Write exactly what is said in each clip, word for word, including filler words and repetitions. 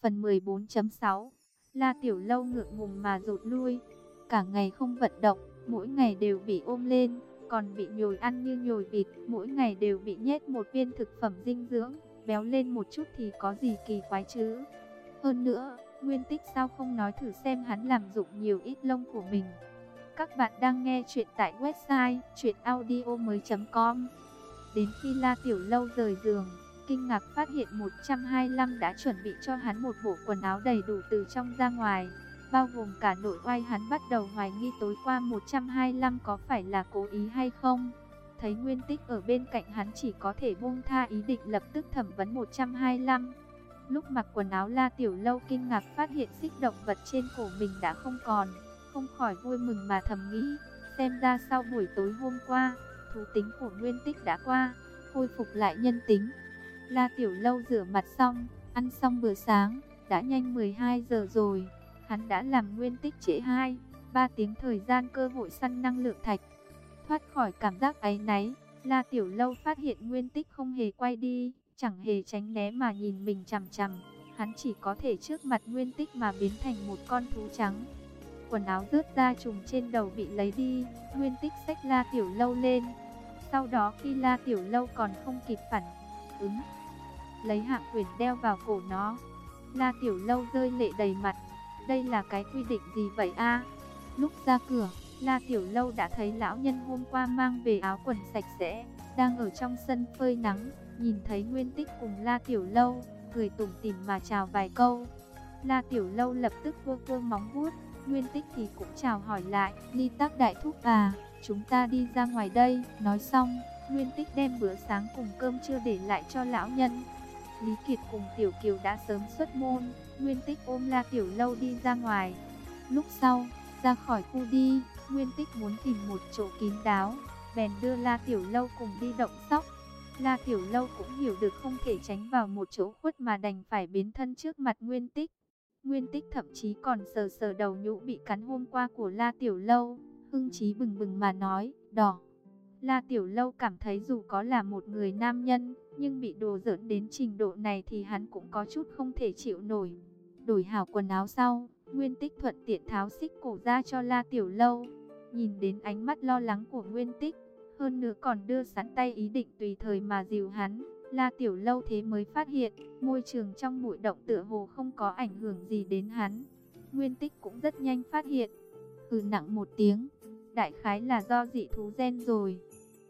Phần mười bốn chấm sáu. La Tiểu Lâu ngượng ngùng mà rụt lui. Cả ngày không vận động, mỗi ngày đều bị ôm lên, còn bị nhồi ăn như nhồi vịt, mỗi ngày đều bị nhét một viên thực phẩm dinh dưỡng, béo lên một chút thì có gì kỳ quái chứ. Hơn nữa, Nguyên Tích sao không nói thử xem hắn làm dụng nhiều ít lông của mình. Các bạn đang nghe chuyện tại website truyện audio mới chấm com. Đến khi La Tiểu Lâu rời giường, kinh ngạc phát hiện một trăm hai mươi lăm đã chuẩn bị cho hắn một bộ quần áo đầy đủ từ trong ra ngoài, bao gồm cả nội oai. Hắn bắt đầu hoài nghi tối qua một trăm hai mươi lăm có phải là cố ý hay không. Thấy Nguyên Tích ở bên cạnh hắn chỉ có thể buông tha ý định lập tức thẩm vấn một trăm hai mươi lăm. Lúc mặc quần áo, La Tiểu Lâu kinh ngạc phát hiện xích động vật trên cổ mình đã không còn, không khỏi vui mừng mà thầm nghĩ, xem ra sau buổi tối hôm qua, thú tính của Nguyên Tích đã qua, khôi phục lại nhân tính. La Tiểu Lâu rửa mặt xong, ăn xong bữa sáng, đã nhanh mười hai giờ rồi. Hắn đã làm Nguyên Tích trễ hai, ba tiếng thời gian cơ hội săn năng lượng thạch. Thoát khỏi cảm giác áy náy, La Tiểu Lâu phát hiện Nguyên Tích không hề quay đi, chẳng hề tránh né mà nhìn mình chằm chằm. Hắn chỉ có thể trước mặt Nguyên Tích mà biến thành một con thú trắng. Quần áo rớt ra trùng trên đầu bị lấy đi, Nguyên Tích xách La Tiểu Lâu lên. Sau đó khi La Tiểu Lâu còn không kịp phản ứng, lấy hạng quyền đeo vào cổ nó. La Tiểu Lâu rơi lệ đầy mặt. Đây là cái quy định gì vậy a? Lúc ra cửa, La Tiểu Lâu đã thấy lão nhân hôm qua mang về áo quần sạch sẽ, đang ở trong sân phơi nắng. Nhìn thấy Nguyên Tích cùng La Tiểu Lâu, cười tủm tỉm mà chào vài câu. La Tiểu Lâu lập tức vơ vơ móng vuốt, Nguyên Tích thì cũng chào hỏi lại. Ly Tác đại thúc à, chúng ta đi ra ngoài đây. Nói xong, Nguyên Tích đem bữa sáng cùng cơm trưa để lại cho lão nhân. Lý Kiệt cùng Tiểu Kiều đã sớm xuất môn, Nguyên Tích ôm La Tiểu Lâu đi ra ngoài. Lúc sau, ra khỏi khu đi, Nguyên Tích muốn tìm một chỗ kín đáo, bèn đưa La Tiểu Lâu cùng đi động sóc. La Tiểu Lâu cũng hiểu được không thể tránh vào một chỗ khuất mà đành phải biến thân trước mặt Nguyên Tích. Nguyên Tích thậm chí còn sờ sờ đầu nhũ bị cắn hôm qua của La Tiểu Lâu, hưng chí bừng bừng mà nói, đỏ. La Tiểu Lâu cảm thấy dù có là một người nam nhân, nhưng bị đùa giỡn đến trình độ này thì hắn cũng có chút không thể chịu nổi. Đổi hảo quần áo sau, Nguyên Tích thuận tiện tháo xích cổ ra cho La Tiểu Lâu. Nhìn đến ánh mắt lo lắng của Nguyên Tích, hơn nữa còn đưa sẵn tay ý định tùy thời mà dìu hắn, La Tiểu Lâu thế mới phát hiện, môi trường trong bụi động tựa hồ không có ảnh hưởng gì đến hắn. Nguyên Tích cũng rất nhanh phát hiện, hừ nặng một tiếng, đại khái là do dị thú gen rồi.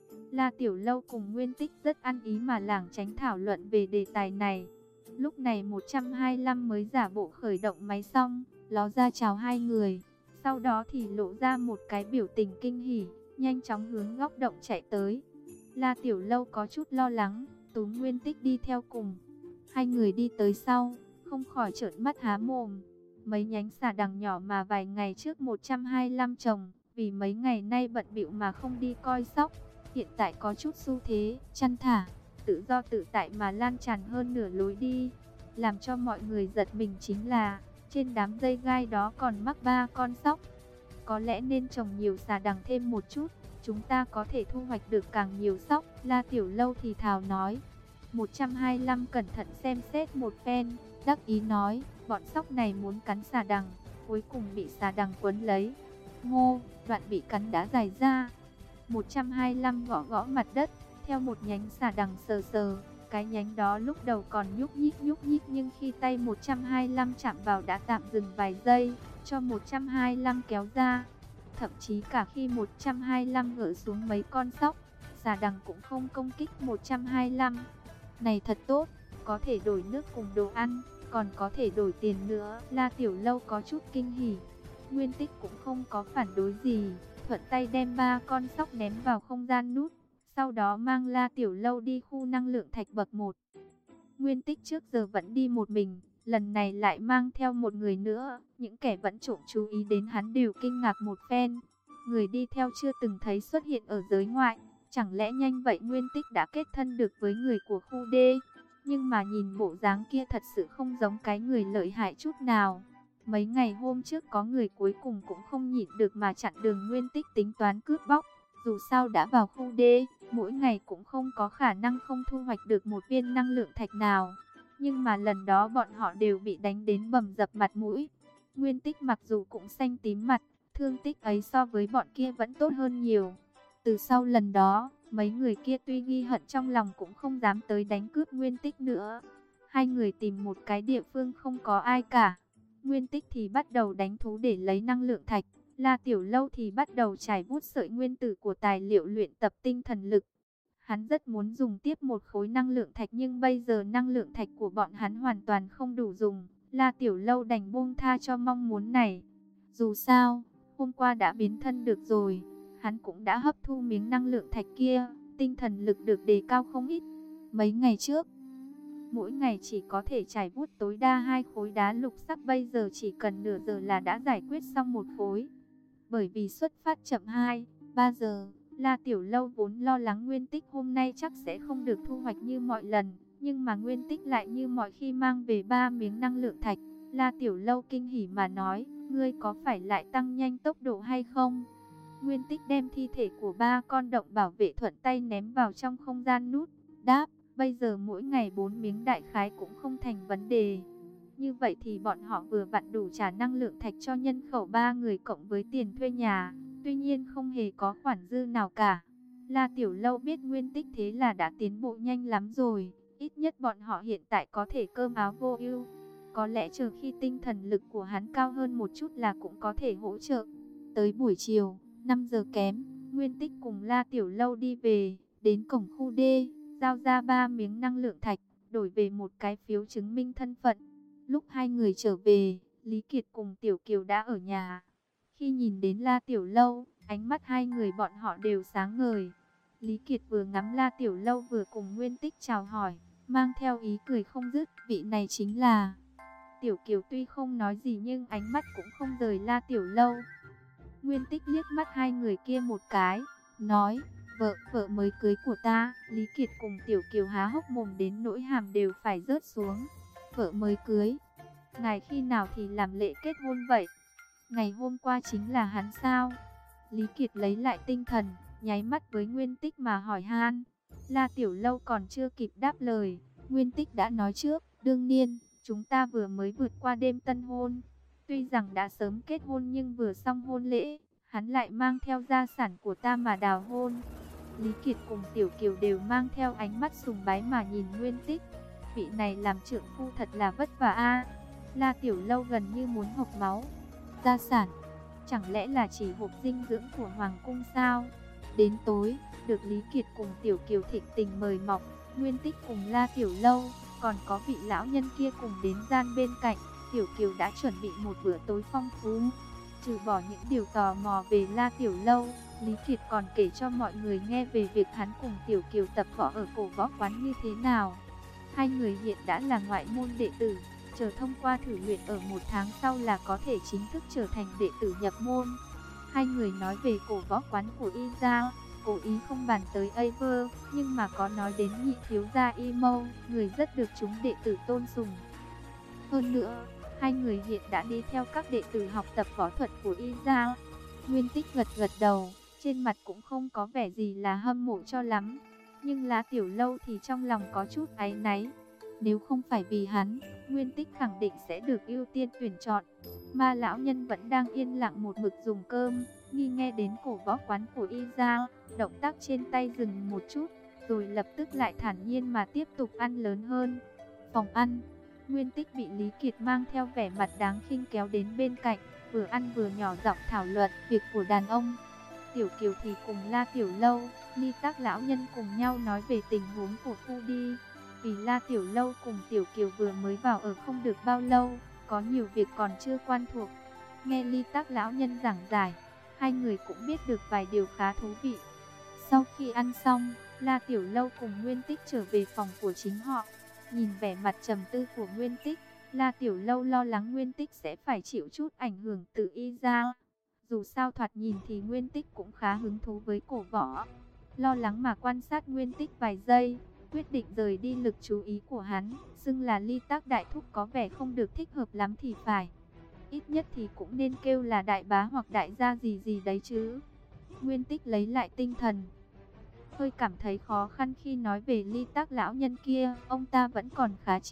La Tiểu Lâu cùng Nguyên Tích rất ăn ý mà lảng tránh thảo luận về đề tài này. Lúc này một trăm hai mươi lăm mới giả bộ khởi động máy xong, ló ra chào hai người. Sau đó thì lộ ra một cái biểu tình kinh hỉ, nhanh chóng hướng góc động chạy tới. La Tiểu Lâu có chút lo lắng, túm Nguyên Tích đi theo cùng. Hai người đi tới sau, không khỏi trợn mắt há mồm. Mấy nhánh xà đằng nhỏ mà vài ngày trước một trăm hai mươi lăm trồng, vì mấy ngày nay bận bịu mà không đi coi sóc, hiện tại có chút xu thế chăn thả, tự do tự tại mà lan tràn hơn nửa lối đi. Làm cho mọi người giật mình chính là, trên đám dây gai đó còn mắc ba con sóc. Có lẽ nên trồng nhiều xà đằng thêm một chút, chúng ta có thể thu hoạch được càng nhiều sóc. La Tiểu Lâu thì thào nói. Một trăm hai mươi lăm cẩn thận xem xét một phen, đắc ý nói, bọn sóc này muốn cắn xà đằng, cuối cùng bị xà đằng quấn lấy. Ngô, đoạn bị cắn đã dài ra. Một trăm hai mươi lăm gõ gõ mặt đất, theo một nhánh xà đằng sờ sờ. Cái nhánh đó lúc đầu còn nhúc nhích nhúc nhích, nhưng khi tay một trăm hai mươi lăm chạm vào đã tạm dừng vài giây, cho một trăm hai mươi lăm kéo ra. Thậm chí cả khi một trăm hai mươi lăm gỡ xuống mấy con sóc, xà đằng cũng không công kích một trăm hai mươi lăm. Này thật tốt, có thể đổi nước cùng đồ ăn, còn có thể đổi tiền nữa. La Tiểu Lâu có chút kinh hỉ. Nguyên Tích cũng không có phản đối gì, thuận tay đem ba con sóc ném vào không gian nút. Sau đó mang La Tiểu Lâu đi khu năng lượng thạch bậc một. Nguyên Tích trước giờ vẫn đi một mình, lần này lại mang theo một người nữa. Những kẻ vẫn trộm chú ý đến hắn đều kinh ngạc một phen. Người đi theo chưa từng thấy xuất hiện ở giới ngoại. Chẳng lẽ nhanh vậy Nguyên Tích đã kết thân được với người của khu D? Nhưng mà nhìn bộ dáng kia thật sự không giống cái người lợi hại chút nào. Mấy ngày hôm trước có người cuối cùng cũng không nhịn được mà chặn đường Nguyên Tích tính toán cướp bóc. Dù sao đã vào khu D, mỗi ngày cũng không có khả năng không thu hoạch được một viên năng lượng thạch nào. Nhưng mà lần đó bọn họ đều bị đánh đến bầm dập mặt mũi. Nguyên Tích mặc dù cũng xanh tím mặt, thương tích ấy so với bọn kia vẫn tốt hơn nhiều. Từ sau lần đó, mấy người kia tuy ghi hận trong lòng cũng không dám tới đánh cướp Nguyên Tích nữa. Hai người tìm một cái địa phương không có ai cả. Nguyên Tích thì bắt đầu đánh thú để lấy năng lượng thạch. La Tiểu Lâu thì bắt đầu trải vuốt sợi nguyên tử của tài liệu luyện tập tinh thần lực. Hắn rất muốn dùng tiếp một khối năng lượng thạch nhưng bây giờ năng lượng thạch của bọn hắn hoàn toàn không đủ dùng. La Tiểu Lâu đành buông tha cho mong muốn này. Dù sao, hôm qua đã biến thân được rồi, hắn cũng đã hấp thu miếng năng lượng thạch kia, tinh thần lực được đề cao không ít. Mấy ngày trước, mỗi ngày chỉ có thể trải vuốt tối đa hai khối đá lục sắc, bây giờ chỉ cần nửa giờ là đã giải quyết xong một khối. Bởi vì xuất phát chậm hai, ba giờ, La Tiểu Lâu vốn lo lắng Nguyên Tích hôm nay chắc sẽ không được thu hoạch như mọi lần, nhưng mà Nguyên Tích lại như mọi khi mang về ba miếng năng lượng thạch. La Tiểu Lâu kinh hỉ mà nói, ngươi có phải lại tăng nhanh tốc độ hay không? Nguyên Tích đem thi thể của ba con động bảo vệ thuận tay ném vào trong không gian nút, đáp, bây giờ mỗi ngày bốn miếng đại khái cũng không thành vấn đề. Như vậy thì bọn họ vừa vặn đủ trả năng lượng thạch cho nhân khẩu ba người cộng với tiền thuê nhà, tuy nhiên không hề có khoản dư nào cả. La Tiểu Lâu biết Nguyên Tích thế là đã tiến bộ nhanh lắm rồi, ít nhất bọn họ hiện tại có thể cơm áo vô ưu. Có lẽ chờ khi tinh thần lực của hắn cao hơn một chút là cũng có thể hỗ trợ. Tới buổi chiều, năm giờ kém, Nguyên Tích cùng La Tiểu Lâu đi về, đến cổng khu D, giao ra ba miếng năng lượng thạch, đổi về một cái phiếu chứng minh thân phận. Lúc hai người trở về, Lý Kiệt cùng Tiểu Kiều đã ở nhà. Khi nhìn đến La Tiểu Lâu, ánh mắt hai người bọn họ đều sáng ngời. Lý Kiệt vừa ngắm La Tiểu Lâu vừa cùng Nguyên Tích chào hỏi, mang theo ý cười không dứt, vị này chính là... Tiểu Kiều tuy không nói gì nhưng ánh mắt cũng không rời La Tiểu Lâu. Nguyên Tích liếc mắt hai người kia một cái, nói, vợ, vợ mới cưới của ta. Lý Kiệt cùng Tiểu Kiều há hốc mồm đến nỗi hàm đều phải rớt xuống. Vợ mới cưới? Ngài khi nào thì làm lễ kết hôn vậy? Ngày hôm qua chính là hắn sao? Lý Kiệt lấy lại tinh thần, nháy mắt với Nguyên Tích mà hỏi han. La Tiểu Lâu còn chưa kịp đáp lời, Nguyên Tích đã nói trước, đương nhiên, chúng ta vừa mới vượt qua đêm tân hôn. Tuy rằng đã sớm kết hôn nhưng vừa xong hôn lễ, hắn lại mang theo gia sản của ta mà đào hôn. Lý Kiệt cùng Tiểu Kiều đều mang theo ánh mắt sùng bái mà nhìn Nguyên Tích. Vị này làm trượng phu thật là vất vả a. La Tiểu Lâu gần như muốn hộc máu. Gia sản? Chẳng lẽ là chỉ hộp dinh dưỡng của Hoàng cung sao? Đến tối, được Lý Kiệt cùng Tiểu Kiều thịnh tình mời mọc, Nguyên Tích cùng La Tiểu Lâu, còn có vị lão nhân kia cùng đến gian bên cạnh. Tiểu Kiều đã chuẩn bị một bữa tối phong phú. Trừ bỏ những điều tò mò về La Tiểu Lâu, Lý Kiệt còn kể cho mọi người nghe về việc hắn cùng Tiểu Kiều tập võ ở cổ võ quán như thế nào. Hai người hiện đã là ngoại môn đệ tử, chờ thông qua thử luyện ở một tháng sau là có thể chính thức trở thành đệ tử nhập môn. Hai người nói về cổ võ quán của Y Gia, cố ý không bàn tới Aver, nhưng mà có nói đến nhị thiếu gia Y Mâu, người rất được chúng đệ tử tôn sùng. Hơn nữa, hai người hiện đã đi theo các đệ tử học tập võ thuật của Y Gia. Nguyên Tích gật gật đầu, trên mặt cũng không có vẻ gì là hâm mộ cho lắm. Nhưng La Tiểu Lâu thì trong lòng có chút áy náy. Nếu không phải vì hắn, Nguyên Tích khẳng định sẽ được ưu tiên tuyển chọn. Mà lão nhân vẫn đang yên lặng một mực dùng cơm, nghi nghe đến cổ võ quán của Y Gia, động tác trên tay dừng một chút, rồi lập tức lại thản nhiên mà tiếp tục ăn lớn hơn. Phòng ăn, Nguyên Tích bị Lý Kiệt mang theo vẻ mặt đáng khinh kéo đến bên cạnh, vừa ăn vừa nhỏ giọng thảo luận việc của đàn ông. Tiểu Kiều thì cùng La Tiểu Lâu, Ly Tác lão nhân cùng nhau nói về tình huống của khu đi. Vì La Tiểu Lâu cùng Tiểu Kiều vừa mới vào ở không được bao lâu, có nhiều việc còn chưa quen thuộc. Nghe Ly Tác lão nhân giảng giải, hai người cũng biết được vài điều khá thú vị. Sau khi ăn xong, La Tiểu Lâu cùng Nguyên Tích trở về phòng của chính họ. Nhìn vẻ mặt trầm tư của Nguyên Tích, La Tiểu Lâu lo lắng Nguyên Tích sẽ phải chịu chút ảnh hưởng từ Y Gia. Dù sao thoạt nhìn thì Nguyên Tích cũng khá hứng thú với cổ võ. Lo lắng mà quan sát Nguyên Tích vài giây, quyết định rời đi lực chú ý của hắn. Xưng là Ly Tác đại thúc có vẻ không được thích hợp lắm thì phải. Ít nhất thì cũng nên kêu là đại bá hoặc đại gia gì gì đấy chứ. Nguyên Tích lấy lại tinh thần, hơi cảm thấy khó khăn khi nói về Ly Tác lão nhân kia. Ông ta vẫn còn khá trẻ,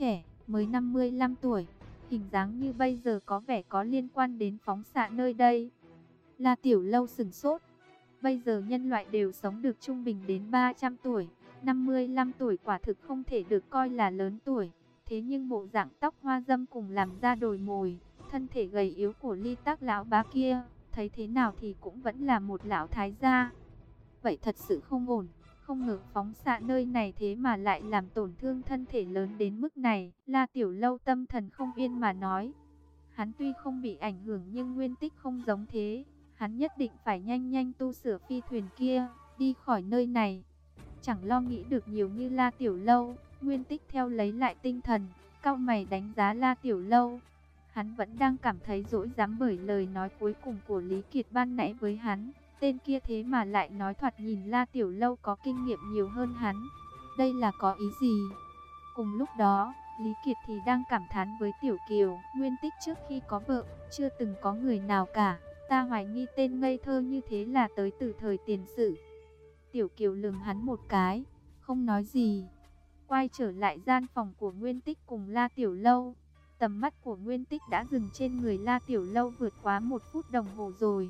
mới năm mươi lăm tuổi, hình dáng như bây giờ có vẻ có liên quan đến phóng xạ nơi đây. La Tiểu Lâu sửng sốt. Bây giờ nhân loại đều sống được trung bình đến ba trăm tuổi, năm mươi lăm tuổi quả thực không thể được coi là lớn tuổi. Thế nhưng bộ dạng tóc hoa dâm cùng làm da đồi mồi, thân thể gầy yếu của Ly Tác lão bá kia, thấy thế nào thì cũng vẫn là một lão thái gia. Vậy thật sự không ổn, không ngờ phóng xạ nơi này thế mà lại làm tổn thương thân thể lớn đến mức này. La Tiểu Lâu tâm thần không yên mà nói. Hắn tuy không bị ảnh hưởng nhưng Nguyên Tích không giống thế. Hắn nhất định phải nhanh nhanh tu sửa phi thuyền kia, đi khỏi nơi này. Chẳng lo nghĩ được nhiều như La Tiểu Lâu, Nguyên Tích theo lấy lại tinh thần, cau mày đánh giá La Tiểu Lâu. Hắn vẫn đang cảm thấy dỗi dám bởi lời nói cuối cùng của Lý Kiệt ban nãy với hắn. Tên kia thế mà lại nói thoạt nhìn La Tiểu Lâu có kinh nghiệm nhiều hơn hắn. Đây là có ý gì? Cùng lúc đó, Lý Kiệt thì đang cảm thán với Tiểu Kiều. Nguyên Tích trước khi có vợ, chưa từng có người nào cả. Ta hoài nghi tên ngây thơ như thế là tới từ thời tiền sử. Tiểu Kiều lườm hắn một cái, không nói gì. Quay trở lại gian phòng của Nguyên Tích cùng La Tiểu Lâu. Tầm mắt của Nguyên Tích đã dừng trên người La Tiểu Lâu vượt quá một phút đồng hồ rồi.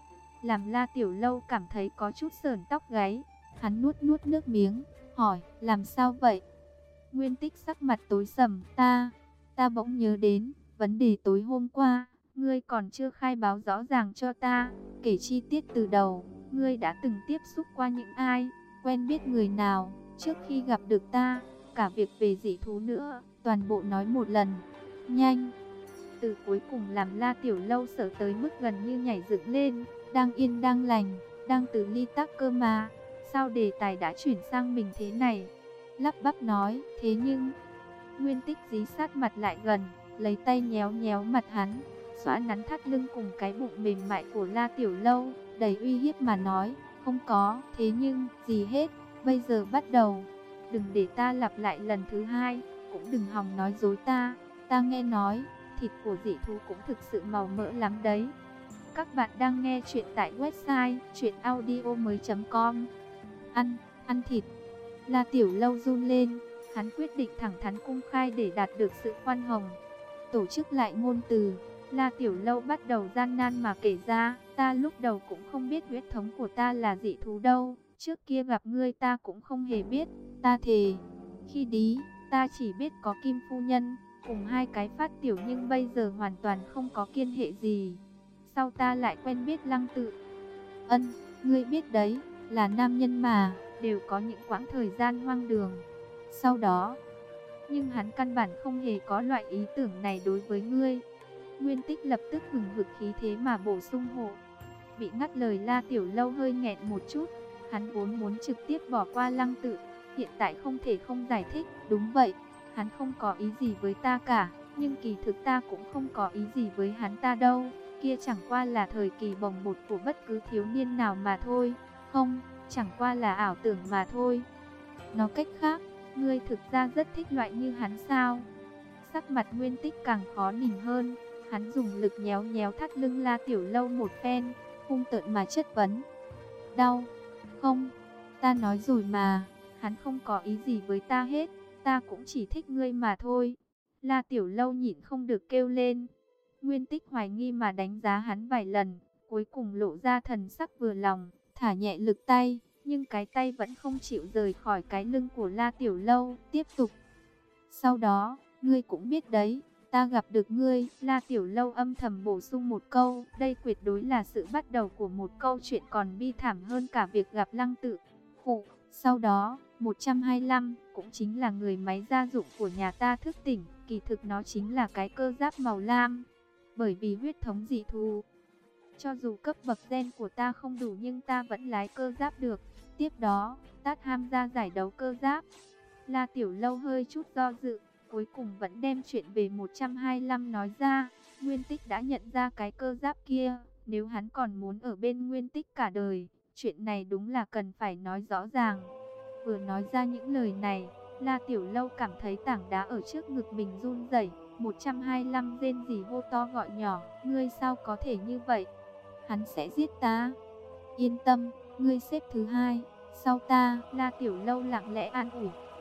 Làm La Tiểu Lâu cảm thấy có chút sởn tóc gáy. Hắn nuốt nuốt nước miếng, hỏi, làm sao vậy? Nguyên Tích sắc mặt tối sầm, ta, ta bỗng nhớ đến, vấn đề tối hôm qua, ngươi còn chưa khai báo rõ ràng cho ta, kể chi tiết từ đầu, ngươi đã từng tiếp xúc qua những ai, quen biết người nào, trước khi gặp được ta, cả việc về dị thú nữa, toàn bộ nói một lần, nhanh. Từ cuối cùng làm La Tiểu Lâu sợ tới mức gần như nhảy dựng lên, đang yên đang lành, đang từ Ly Tác cơ mà, sao đề tài đã chuyển sang mình thế này? Lắp bắp nói, thế nhưng, Nguyên Tích dí sát mặt lại gần, lấy tay nhéo nhéo mặt hắn, xõa nắn thắt lưng cùng cái bụng mềm mại của La Tiểu Lâu, đầy uy hiếp mà nói, không có, thế nhưng, gì hết, bây giờ bắt đầu, đừng để ta lặp lại lần thứ hai, cũng đừng hòng nói dối ta, ta nghe nói, thịt của dị thú cũng thực sự màu mỡ lắm đấy. Các bạn đang nghe chuyện tại website truyện audio mới chấm com. Ăn, ăn thịt. La Tiểu Lâu run lên, hắn quyết định thẳng thắn công khai để đạt được sự khoan hồng. Tổ chức lại ngôn từ, La Tiểu Lâu bắt đầu gian nan mà kể ra, ta lúc đầu cũng không biết huyết thống của ta là dị thú đâu, trước kia gặp ngươi ta cũng không hề biết, ta thề. Khi đi, ta chỉ biết có Kim Phu Nhân, cùng hai cái Phát Tiểu nhưng bây giờ hoàn toàn không có kiên hệ gì. Sau ta lại quen biết Lăng Tự. Ân, ngươi biết đấy, là nam nhân mà, đều có những quãng thời gian hoang đường. Sau đó, nhưng hắn căn bản không hề có loại ý tưởng này đối với ngươi. Nguyên Tích lập tức hừng hực khí thế mà bổ sung hộ. Bị ngắt lời La Tiểu Lâu hơi nghẹn một chút, hắn vốn muốn trực tiếp bỏ qua Lăng Tự, hiện tại không thể không giải thích. Đúng vậy, hắn không có ý gì với ta cả, nhưng kỳ thực ta cũng không có ý gì với hắn ta đâu. Kia chẳng qua là thời kỳ bồng bột của bất cứ thiếu niên nào mà thôi. Không, chẳng qua là ảo tưởng mà thôi. Nói cách khác, ngươi thực ra rất thích loại như hắn sao? Sắc mặt Nguyên Tích càng khó nhìn hơn. Hắn dùng lực nhéo nhéo thắt lưng La Tiểu Lâu một phen, hung tợn mà chất vấn. Đau? Không, ta nói rồi mà, hắn không có ý gì với ta hết, ta cũng chỉ thích ngươi mà thôi. La Tiểu Lâu nhịn không được kêu lên. Nguyên Tích hoài nghi mà đánh giá hắn vài lần, cuối cùng lộ ra thần sắc vừa lòng, thả nhẹ lực tay, nhưng cái tay vẫn không chịu rời khỏi cái lưng của La Tiểu Lâu, tiếp tục. Sau đó, ngươi cũng biết đấy, ta gặp được ngươi, La Tiểu Lâu âm thầm bổ sung một câu, đây tuyệt đối là sự bắt đầu của một câu chuyện còn bi thảm hơn cả việc gặp Lăng Tự. Khụ, sau đó, một trăm hai mươi lăm, cũng chính là người máy gia dụng của nhà ta thức tỉnh, kỳ thực nó chính là cái cơ giáp màu lam. Bởi vì huyết thống dị thú, cho dù cấp bậc gen của ta không đủ nhưng ta vẫn lái cơ giáp được. Tiếp đó, ta tham gia giải đấu cơ giáp. La Tiểu Lâu hơi chút do dự, cuối cùng vẫn đem chuyện về một trăm hai mươi lăm nói ra. Nguyên Tích đã nhận ra cái cơ giáp kia, nếu hắn còn muốn ở bên Nguyên Tích cả đời, chuyện này đúng là cần phải nói rõ ràng. Vừa nói ra những lời này, La Tiểu Lâu cảm thấy tảng đá ở trước ngực mình run rẩy. một trăm hai mươi lăm rên rỉ hô to gọi nhỏ, ngươi sao có thể như vậy? Hắn sẽ giết ta. Yên tâm, ngươi xếp thứ hai, sau ta. La Tiểu Lâu lặng lẽ an ủi.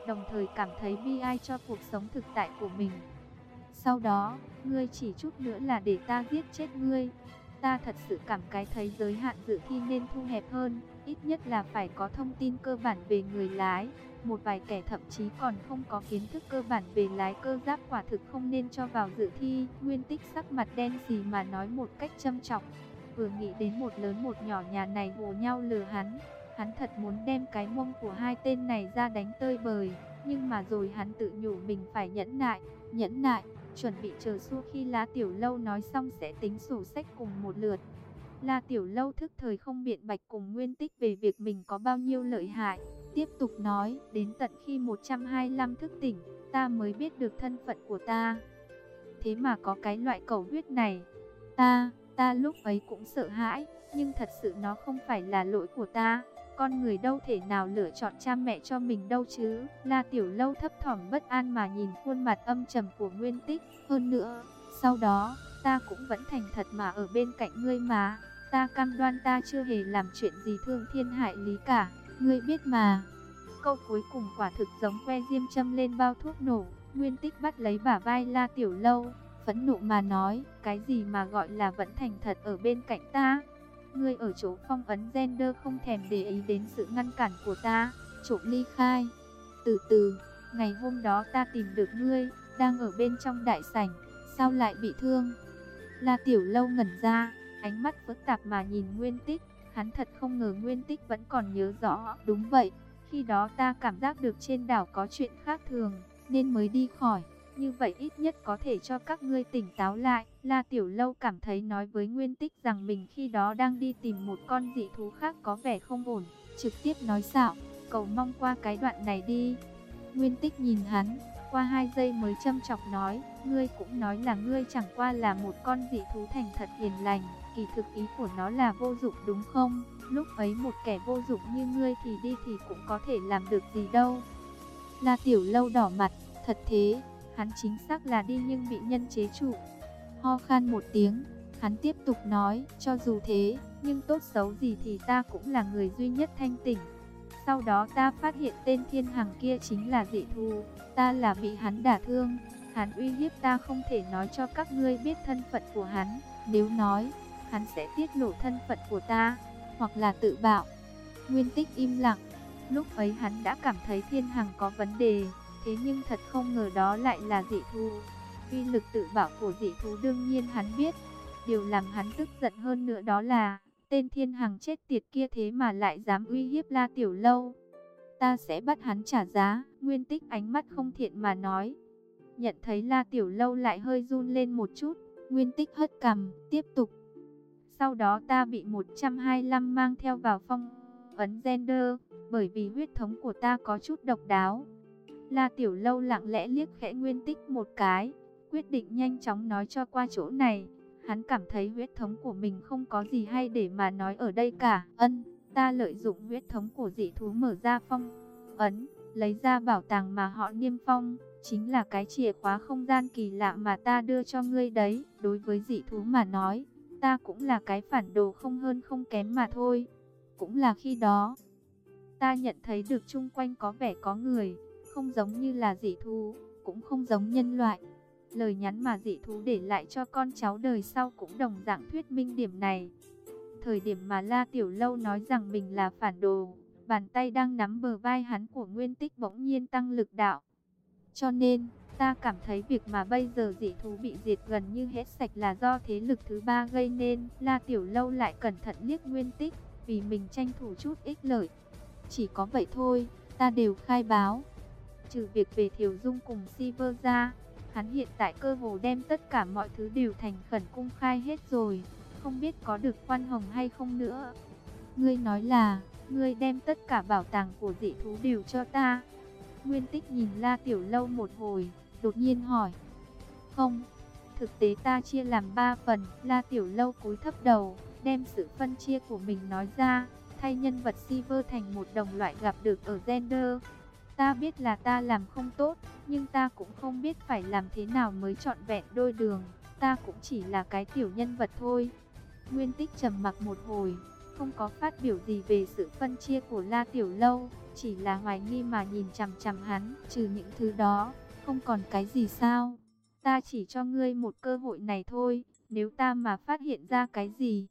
đồng thời cảm thấy bi ai cho cuộc sống thực tại của mình. Sau đó, ngươi chỉ chút nữa là để ta giết chết ngươi. Ta thật sự cảm cái thấy giới hạn dự thi nên thu hẹp hơn, ít nhất là phải có thông tin cơ bản về người lái. Một vài kẻ thậm chí còn không có kiến thức cơ bản về lái cơ giáp quả thực không nên cho vào dự thi. Nguyên Tích sắc mặt đen xì mà nói một cách châm chọc. Vừa nghĩ đến một lớn một nhỏ nhà này hù nhau lừa hắn, hắn thật muốn đem cái mông của hai tên này ra đánh tơi bời. Nhưng mà rồi hắn tự nhủ mình phải nhẫn nại, nhẫn nại, chuẩn bị chờ xua khi La Tiểu Lâu nói xong sẽ tính sổ sách cùng một lượt. La Tiểu Lâu thức thời không biện bạch cùng Nguyên Tích về việc mình có bao nhiêu lợi hại. Tiếp tục nói, đến tận khi một trăm hai mươi lăm thức tỉnh, ta mới biết được thân phận của ta. Thế mà có cái loại cầu huyết này. Ta, ta lúc ấy cũng sợ hãi, nhưng thật sự nó không phải là lỗi của ta. Con người đâu thể nào lựa chọn cha mẹ cho mình đâu chứ. La Tiểu Lâu thấp thỏm bất an mà nhìn khuôn mặt âm trầm của Nguyên Tích. Hơn nữa, sau đó, ta cũng vẫn thành thật mà ở bên cạnh ngươi mà. Ta cam đoan ta chưa hề làm chuyện gì thương thiên hại lý cả. Ngươi biết mà. Câu cuối cùng quả thực giống que diêm châm lên bao thuốc nổ. Nguyên Tích bắt lấy bả vai La Tiểu Lâu, phẫn nộ mà nói, cái gì mà gọi là vẫn thành thật ở bên cạnh ta? Ngươi ở chỗ phong ấn gender không thèm để ý đến sự ngăn cản của ta, trộm ly khai. Từ từ, ngày hôm đó ta tìm được ngươi, đang ở bên trong đại sảnh, sao lại bị thương? La Tiểu Lâu ngẩn ra, ánh mắt phức tạp mà nhìn Nguyên Tích, hắn thật không ngờ Nguyên Tích vẫn còn nhớ rõ. Đúng vậy, khi đó ta cảm giác được trên đảo có chuyện khác thường, nên mới đi khỏi. Như vậy ít nhất có thể cho các ngươi tỉnh táo lại. La Tiểu Lâu cảm thấy nói với Nguyên Tích rằng mình khi đó đang đi tìm một con dị thú khác có vẻ không ổn. Trực tiếp nói xạo, cầu mong qua cái đoạn này đi. Nguyên Tích nhìn hắn, qua hai giây mới châm chọc nói, ngươi cũng nói là ngươi chẳng qua là một con dị thú thành thật hiền lành. Kỳ thực ý của nó là vô dụng đúng không? Lúc ấy một kẻ vô dụng như ngươi thì đi thì cũng có thể làm được gì đâu. La Tiểu Lâu đỏ mặt, thật thế. Hắn chính xác là đi nhưng bị nhân chế trụ. Ho khan một tiếng, hắn tiếp tục nói, cho dù thế, nhưng tốt xấu gì thì ta cũng là người duy nhất thanh tỉnh. Sau đó ta phát hiện tên Thiên Hằng kia chính là dị thú, ta là bị hắn đả thương. Hắn uy hiếp ta không thể nói cho các ngươi biết thân phận của hắn, nếu nói, hắn sẽ tiết lộ thân phận của ta, hoặc là tự bạo. Nguyên Tích im lặng, lúc ấy hắn đã cảm thấy Thiên Hằng có vấn đề. Thế nhưng thật không ngờ đó lại là dị thú. Uy lực tự bảo của dị thú đương nhiên hắn biết. Điều làm hắn tức giận hơn nữa đó là tên Thiên Hằng chết tiệt kia thế mà lại dám uy hiếp La Tiểu Lâu. Ta sẽ bắt hắn trả giá. Nguyên Tích ánh mắt không thiện mà nói. Nhận thấy La Tiểu Lâu lại hơi run lên một chút, Nguyên Tích hất cằm, tiếp tục. Sau đó ta bị một trăm hai mươi lăm mang theo vào phong ấn gender, bởi vì huyết thống của ta có chút độc đáo. La Tiểu Lâu lặng lẽ liếc khẽ Nguyên Tích một cái, quyết định nhanh chóng nói cho qua chỗ này. Hắn cảm thấy huyết thống của mình không có gì hay để mà nói ở đây cả. Ân, ta lợi dụng huyết thống của dị thú mở ra phong ấn, lấy ra bảo tàng mà họ niêm phong, chính là cái chìa khóa không gian kỳ lạ mà ta đưa cho ngươi đấy. Đối với dị thú mà nói, ta cũng là cái phản đồ không hơn không kém mà thôi. Cũng là khi đó, ta nhận thấy được chung quanh có vẻ có người, không giống như là dị thú, cũng không giống nhân loại. Lời nhắn mà dị thú để lại cho con cháu đời sau cũng đồng dạng thuyết minh điểm này. Thời điểm mà La Tiểu Lâu nói rằng mình là phản đồ, bàn tay đang nắm bờ vai hắn của Nguyên Tích bỗng nhiên tăng lực đạo. Cho nên, ta cảm thấy việc mà bây giờ dị thú bị diệt gần như hết sạch là do thế lực thứ ba gây nên. La Tiểu Lâu lại cẩn thận liếc Nguyên Tích, vì mình tranh thủ chút ích lợi. Chỉ có vậy thôi, ta đều khai báo. Trừ việc về Thiều Dung cùng Silver ra, hắn hiện tại cơ hồ đem tất cả mọi thứ đều thành khẩn công khai hết rồi, không biết có được khoan hồng hay không nữa. Ngươi nói là, ngươi đem tất cả bảo tàng của dị thú đều cho ta. Nguyên Tích nhìn La Tiểu Lâu một hồi, đột nhiên hỏi. Không, thực tế ta chia làm ba phần. La Tiểu Lâu cúi thấp đầu, đem sự phân chia của mình nói ra, thay nhân vật Silver thành một đồng loại gặp được ở gender. Ta biết là ta làm không tốt, nhưng ta cũng không biết phải làm thế nào mới trọn vẹn đôi đường. Ta cũng chỉ là cái tiểu nhân vật thôi. Nguyên Tích trầm mặc một hồi, không có phát biểu gì về sự phân chia của La Tiểu Lâu, chỉ là hoài nghi mà nhìn chằm chằm hắn. Trừ những thứ đó, không còn cái gì sao? Ta chỉ cho ngươi một cơ hội này thôi, nếu ta mà phát hiện ra cái gì,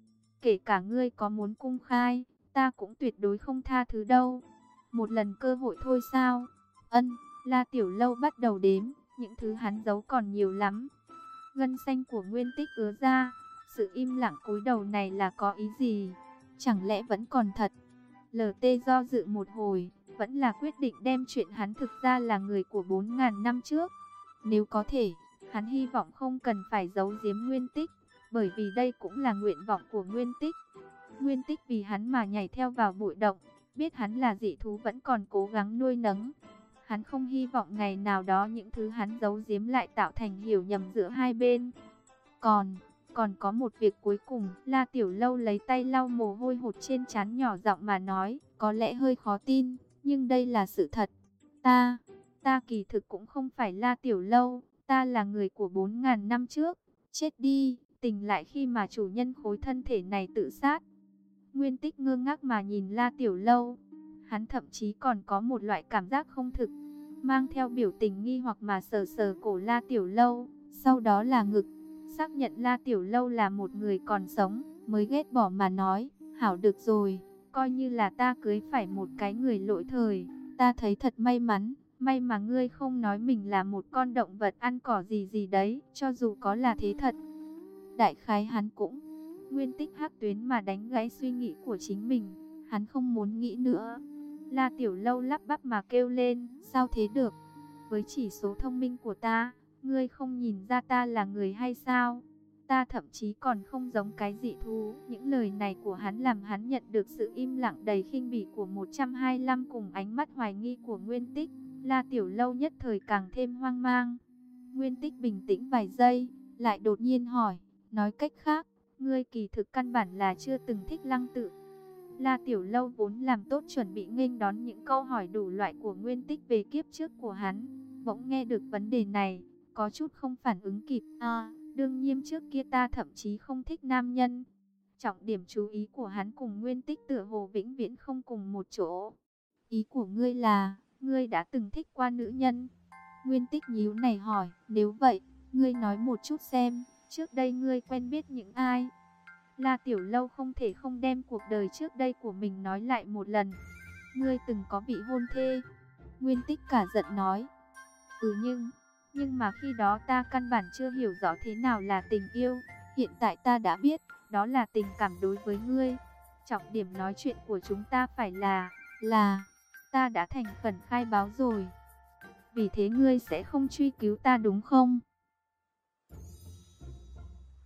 kể cả ngươi có muốn cung khai, ta cũng tuyệt đối không tha thứ đâu. Một lần cơ hội thôi sao? Ân, La Tiểu Lâu bắt đầu đếm, những thứ hắn giấu còn nhiều lắm. Gân xanh của Nguyên Tích ứa ra, sự im lặng cúi đầu này là có ý gì? Chẳng lẽ vẫn còn thật? lờ tê do dự một hồi, vẫn là quyết định đem chuyện hắn thực ra là người của bốn ngàn năm trước. Nếu có thể, hắn hy vọng không cần phải giấu giếm Nguyên Tích, bởi vì đây cũng là nguyện vọng của Nguyên Tích. Nguyên Tích vì hắn mà nhảy theo vào bụi động, biết hắn là dị thú vẫn còn cố gắng nuôi nấng. Hắn không hy vọng ngày nào đó những thứ hắn giấu giếm lại tạo thành hiểu nhầm giữa hai bên. Còn, còn có một việc cuối cùng, La Tiểu Lâu lấy tay lau mồ hôi hột trên trán, nhỏ giọng mà nói, có lẽ hơi khó tin, nhưng đây là sự thật. Ta, ta kỳ thực cũng không phải La Tiểu Lâu, ta là người của bốn ngàn năm trước. Chết đi, tỉnh lại khi mà chủ nhân khối thân thể này tự sát. Nguyên Tích ngơ ngác mà nhìn La Tiểu Lâu. Hắn thậm chí còn có một loại cảm giác không thực, mang theo biểu tình nghi hoặc mà sờ sờ cổ La Tiểu Lâu, sau đó là ngực, xác nhận La Tiểu Lâu là một người còn sống, mới ghét bỏ mà nói, hảo được rồi, coi như là ta cưới phải một cái người lỗi thời, ta thấy thật may mắn, may mà ngươi không nói mình là một con động vật ăn cỏ gì gì đấy, cho dù có là thế thật. Đại khái hắn cũng, Nguyên Tích hắc tuyến mà đánh gãy suy nghĩ của chính mình, hắn không muốn nghĩ nữa. La Tiểu Lâu lắp bắp mà kêu lên, sao thế được? Với chỉ số thông minh của ta, ngươi không nhìn ra ta là người hay sao? Ta thậm chí còn không giống cái dị thú. Những lời này của hắn làm hắn nhận được sự im lặng đầy khinh bỉ của một trăm hai mươi lăm cùng ánh mắt hoài nghi của Nguyên Tích. La Tiểu Lâu nhất thời càng thêm hoang mang. Nguyên Tích bình tĩnh vài giây, lại đột nhiên hỏi, nói cách khác, ngươi kỳ thực căn bản là chưa từng thích Lăng Tự. La Tiểu Lâu vốn làm tốt chuẩn bị nghênh đón những câu hỏi đủ loại của Nguyên Tích về kiếp trước của hắn, bỗng nghe được vấn đề này, có chút không phản ứng kịp. À, đương nhiên trước kia ta thậm chí không thích nam nhân. Trọng điểm chú ý của hắn cùng Nguyên Tích tựa hồ vĩnh viễn không cùng một chỗ. Ý của ngươi là, ngươi đã từng thích qua nữ nhân? Nguyên Tích nhíu này hỏi, nếu vậy, ngươi nói một chút xem, trước đây ngươi quen biết những ai? La Tiểu Lâu không thể không đem cuộc đời trước đây của mình nói lại một lần. Ngươi từng có vị hôn thê? Nguyên Tích cả giận nói. Ừ nhưng, nhưng mà khi đó ta căn bản chưa hiểu rõ thế nào là tình yêu. Hiện tại ta đã biết, đó là tình cảm đối với ngươi. Trọng điểm nói chuyện của chúng ta phải là, là, ta đã thành khẩn khai báo rồi. Vì thế ngươi sẽ không truy cứu ta đúng không?